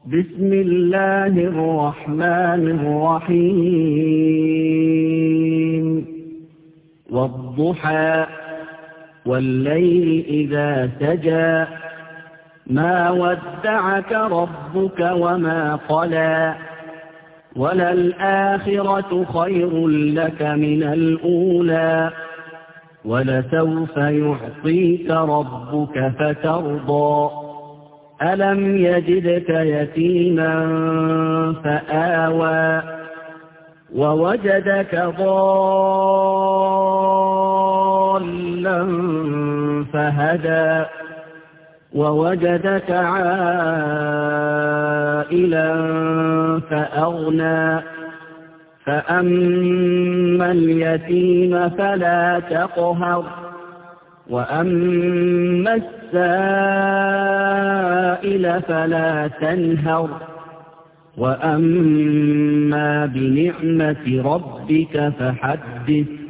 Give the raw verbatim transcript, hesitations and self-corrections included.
بسم الله الرحمن الرحيم والضحى والليل إذا سجى ما ودعك ربك وما قلى وللآخرة خير لك من الأولى ولسوف يعطيك ربك فترضى ألم يجدك يتيما فآوى ووجدك ضالا فهدى ووجدك عائلا فأغنى فأما اليتيم فلا تقهر وأما السائل فلا تنهر وأما بنعمة ربك فحدث